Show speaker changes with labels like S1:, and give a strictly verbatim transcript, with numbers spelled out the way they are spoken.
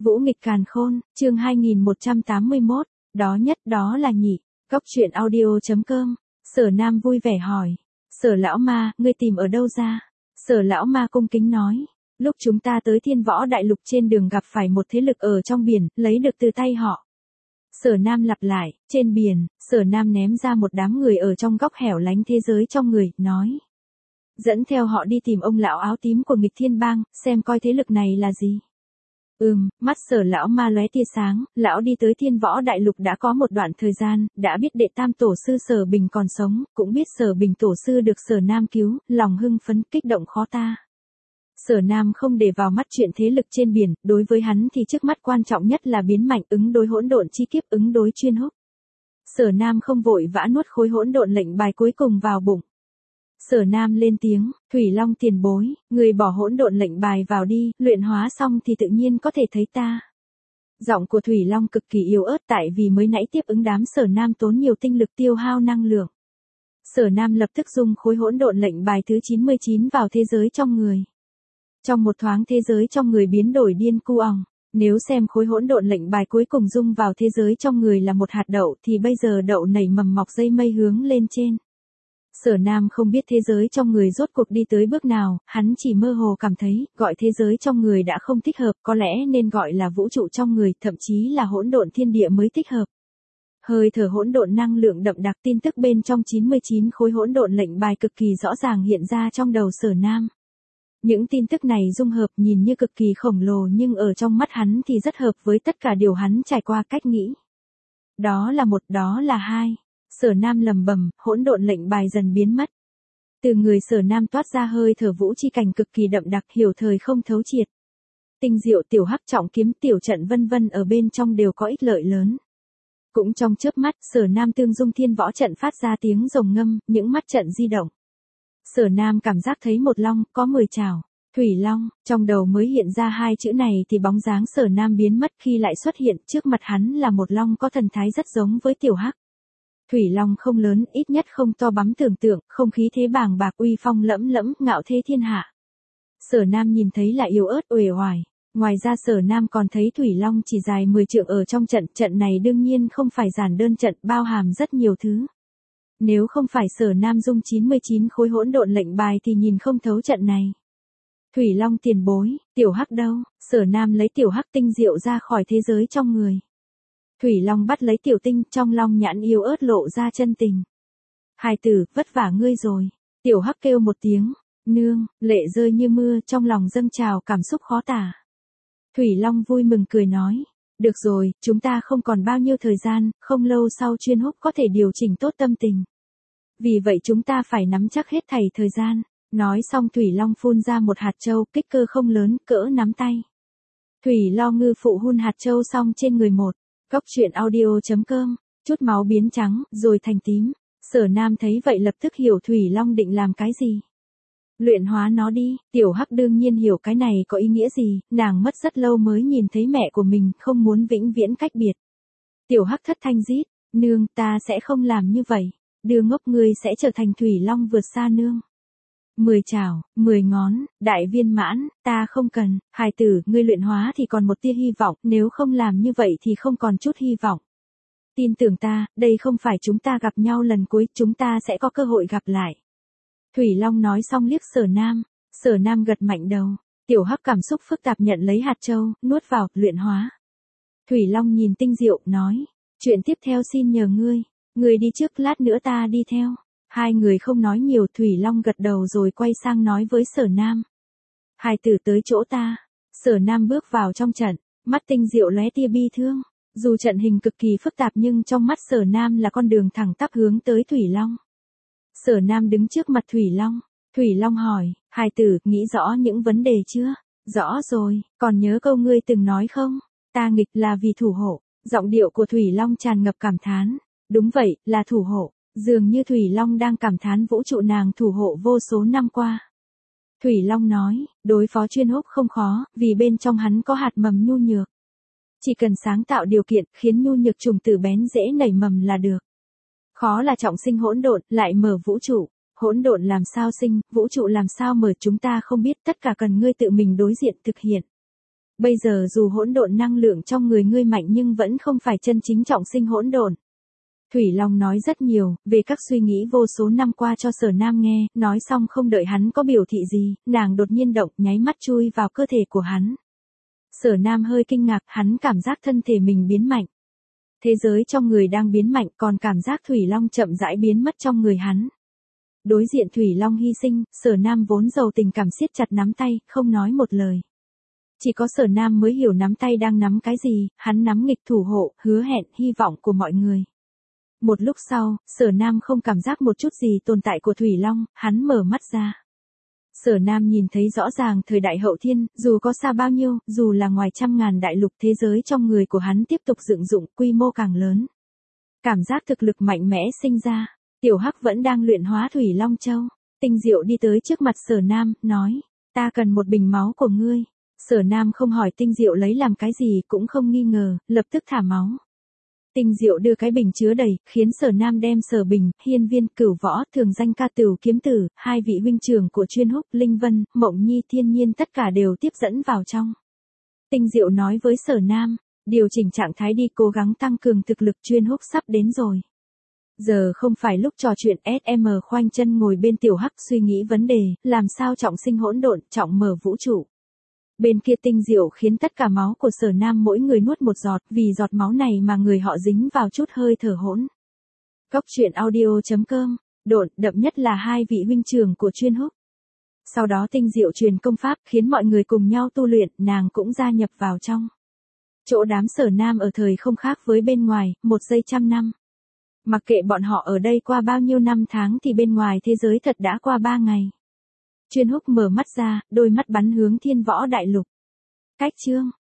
S1: Vũ nghịch càn khôn, chương hai nghìn một trăm tám mươi mốt, đó nhất đó là nhị, góc truyện audio.com, Sở Nam vui vẻ hỏi, Sở lão ma, ngươi tìm ở đâu ra? Sở lão ma cung kính nói, lúc chúng ta tới Thiên Võ Đại Lục trên đường gặp phải một thế lực ở trong biển, lấy được từ tay họ. Sở Nam lặp lại, trên biển, Sở Nam ném ra một đám người ở trong góc hẻo lánh thế giới trong người, nói. Dẫn theo họ đi tìm ông lão áo tím của nghịch thiên bang, xem coi thế lực này là gì. Ừm, mắt Sở lão ma lóe tia sáng, lão đi tới Thiên Võ Đại Lục đã có một đoạn thời gian, đã biết đệ tam tổ sư Sở Bình còn sống, cũng biết Sở Bình tổ sư được Sở Nam cứu, lòng hưng phấn kích động khó ta. Sở Nam không để vào mắt chuyện thế lực trên biển, đối với hắn thì trước mắt quan trọng nhất là biến mạnh ứng đối hỗn độn chi kiếp ứng đối chuyên húc. Sở Nam không vội vã nuốt khối hỗn độn lệnh bài cuối cùng vào bụng. Sở Nam lên tiếng, Thủy Long tiền bối, người bỏ hỗn độn lệnh bài vào đi, luyện hóa xong thì tự nhiên có thể thấy ta. Giọng của Thủy Long cực kỳ yếu ớt tại vì mới nãy tiếp ứng đám Sở Nam tốn nhiều tinh lực tiêu hao năng lượng. Sở Nam lập tức dùng khối hỗn độn lệnh bài thứ chín mươi chín vào thế giới trong người. Trong một thoáng thế giới trong người biến đổi điên cuồng. Nếu xem khối hỗn độn lệnh bài cuối cùng dung vào thế giới trong người là một hạt đậu thì bây giờ đậu nảy mầm mọc dây mây hướng lên trên. Sở Nam không biết thế giới trong người rốt cuộc đi tới bước nào, hắn chỉ mơ hồ cảm thấy, gọi thế giới trong người đã không thích hợp, có lẽ nên gọi là vũ trụ trong người, thậm chí là hỗn độn thiên địa mới thích hợp. Hơi thở hỗn độn năng lượng đậm đặc tin tức bên trong chín mươi chín khối hỗn độn lệnh bài cực kỳ rõ ràng hiện ra trong đầu Sở Nam. Những tin tức này dung hợp nhìn như cực kỳ khổng lồ nhưng ở trong mắt hắn thì rất hợp với tất cả điều hắn trải qua cách nghĩ. Đó là một, đó là hai. Sở Nam lầm bầm, hỗn độn lệnh bài dần biến mất. Từ người Sở Nam toát ra hơi thở vũ chi cảnh cực kỳ đậm đặc hiểu thời không thấu triệt. Tinh diệu tiểu hắc trọng kiếm tiểu trận vân vân ở bên trong đều có ích lợi lớn. Cũng trong chớp mắt, Sở Nam tương dung thiên võ trận phát ra tiếng rồng ngâm, những mắt trận di động. Sở Nam cảm giác thấy một long, có mười chảo. Thủy Long, trong đầu mới hiện ra hai chữ này thì bóng dáng Sở Nam biến mất khi lại xuất hiện trước mặt hắn là một long có thần thái rất giống với tiểu hắc. Thủy Long không lớn, ít nhất không to bắm tưởng tượng, không khí thế bàng bạc uy phong lẫm lẫm, ngạo thế thiên hạ. Sở Nam nhìn thấy là yếu ớt uể oải. Ngoài ra Sở Nam còn thấy Thủy Long chỉ dài mười trượng ở trong trận, trận này đương nhiên không phải giản đơn trận, bao hàm rất nhiều thứ. Nếu không phải Sở Nam dung chín mươi chín khối hỗn độn lệnh bài thì nhìn không thấu trận này. Thủy Long tiền bối, tiểu hắc đâu? Sở Nam lấy tiểu hắc tinh diệu ra khỏi thế giới trong người. Thủy Long bắt lấy tiểu tinh, trong long nhãn yếu ớt lộ ra chân tình. Hài tử, vất vả ngươi rồi. Tiểu hắc kêu một tiếng, nương, lệ rơi như mưa, trong lòng dâng trào cảm xúc khó tả. Thủy Long vui mừng cười nói, được rồi, chúng ta không còn bao nhiêu thời gian, không lâu sau chuyên húc có thể điều chỉnh tốt tâm tình. Vì vậy chúng ta phải nắm chắc hết thảy thời gian. Nói xong Thủy Long phun ra một hạt châu, kích cỡ không lớn, cỡ nắm tay. Thủy Lo ngư phụ hun hạt châu xong trên người một. Góc truyện audio.com, chút máu biến trắng, rồi thành tím. Sở Nam thấy vậy lập tức hiểu Thủy Long định làm cái gì. Luyện hóa nó đi, tiểu hắc đương nhiên hiểu cái này có ý nghĩa gì, nàng mất rất lâu mới nhìn thấy mẹ của mình, không muốn vĩnh viễn cách biệt. Tiểu hắc thất thanh rít, nương, ta sẽ không làm như vậy, đưa ngốc ngươi sẽ trở thành Thủy Long vượt xa nương. Mười chảo, mười ngón, đại viên mãn, ta không cần, hài tử, ngươi luyện hóa thì còn một tia hy vọng, nếu không làm như vậy thì không còn chút hy vọng. Tin tưởng ta, đây không phải chúng ta gặp nhau lần cuối, chúng ta sẽ có cơ hội gặp lại. Thủy Long nói xong liếc Sở Nam, Sở Nam gật mạnh đầu, tiểu hắc cảm xúc phức tạp nhận lấy hạt châu, nuốt vào, luyện hóa. Thủy Long nhìn tinh diệu, nói, chuyện tiếp theo xin nhờ ngươi, ngươi đi trước lát nữa ta đi theo. Hai người không nói nhiều, Thủy Long gật đầu rồi quay sang nói với Sở Nam. Hài tử tới chỗ ta. Sở Nam bước vào trong trận, mắt tinh diệu lóe tia bi thương. Dù trận hình cực kỳ phức tạp nhưng trong mắt Sở Nam là con đường thẳng tắp hướng tới Thủy Long. Sở Nam đứng trước mặt Thủy Long. Thủy Long hỏi, hài tử, nghĩ rõ những vấn đề chưa? Rõ rồi, còn nhớ câu ngươi từng nói không? Ta nghịch là vì thủ hộ. Giọng điệu của Thủy Long tràn ngập cảm thán. Đúng vậy, là thủ hộ. Dường như Thủy Long đang cảm thán vũ trụ nàng thủ hộ vô số năm qua. Thủy Long nói, đối phó chuyên húc không khó, vì bên trong hắn có hạt mầm nhu nhược. Chỉ cần sáng tạo điều kiện, khiến nhu nhược trùng tử bén dễ nảy mầm là được. Khó là trọng sinh hỗn độn, lại mở vũ trụ. Hỗn độn làm sao sinh, vũ trụ làm sao mở chúng ta không biết, tất cả cần ngươi tự mình đối diện thực hiện. Bây giờ dù hỗn độn năng lượng trong người ngươi mạnh nhưng vẫn không phải chân chính trọng sinh hỗn độn. Thủy Long nói rất nhiều, về các suy nghĩ vô số năm qua cho Sở Nam nghe, nói xong không đợi hắn có biểu thị gì, nàng đột nhiên động, nháy mắt chui vào cơ thể của hắn. Sở Nam hơi kinh ngạc, hắn cảm giác thân thể mình biến mạnh. Thế giới trong người đang biến mạnh, còn cảm giác Thủy Long chậm rãi biến mất trong người hắn. Đối diện Thủy Long hy sinh, Sở Nam vốn giàu tình cảm siết chặt nắm tay, không nói một lời. Chỉ có Sở Nam mới hiểu nắm tay đang nắm cái gì, hắn nắm nghịch thủ hộ, hứa hẹn, hy vọng của mọi người. Một lúc sau, Sở Nam không cảm giác một chút gì tồn tại của Thủy Long, hắn mở mắt ra. Sở Nam nhìn thấy rõ ràng thời đại hậu thiên, dù có xa bao nhiêu, dù là ngoài trăm ngàn đại lục, thế giới trong người của hắn tiếp tục dựng dụng, quy mô càng lớn. Cảm giác thực lực mạnh mẽ sinh ra, Tiểu Hắc vẫn đang luyện hóa Thủy Long Châu. Tinh Diệu đi tới trước mặt Sở Nam, nói, ta cần một bình máu của ngươi. Sở Nam không hỏi Tinh Diệu lấy làm cái gì, cũng không nghi ngờ, lập tức thả máu. Tinh Diệu đưa cái bình chứa đầy, khiến Sở Nam đem Sở Bình, Hiên Viên, Cửu Võ, thường danh Ca Tửu Kiếm Tử, hai vị huynh trưởng của Chuyên Húc, Linh Vân, Mộng Nhi, Thiên Nhiên tất cả đều tiếp dẫn vào trong. Tinh Diệu nói với Sở Nam, điều chỉnh trạng thái đi, cố gắng tăng cường thực lực, Chuyên Húc sắp đến rồi. Giờ không phải lúc trò chuyện, ét em khoanh chân ngồi bên Tiểu Hắc suy nghĩ vấn đề, làm sao trọng sinh hỗn độn, trọng mở vũ trụ. Bên kia Tinh Diệu khiến tất cả máu của Sở Nam mỗi người nuốt một giọt, vì giọt máu này mà người họ dính vào chút hơi thở hỗn. Cốc truyện audio chấm com, độn, đậm nhất là hai vị huynh trưởng của Chuyên Húc. Sau đó Tinh Diệu truyền công pháp, khiến mọi người cùng nhau tu luyện, nàng cũng gia nhập vào trong. Chỗ đám Sở Nam ở thời không khác với bên ngoài, một giây trăm năm. Mặc kệ bọn họ ở đây qua bao nhiêu năm tháng thì bên ngoài thế giới thật đã qua ba ngày. Chuyên Húc mở mắt ra, đôi mắt bắn hướng Thiên Võ Đại Lục. Cách chương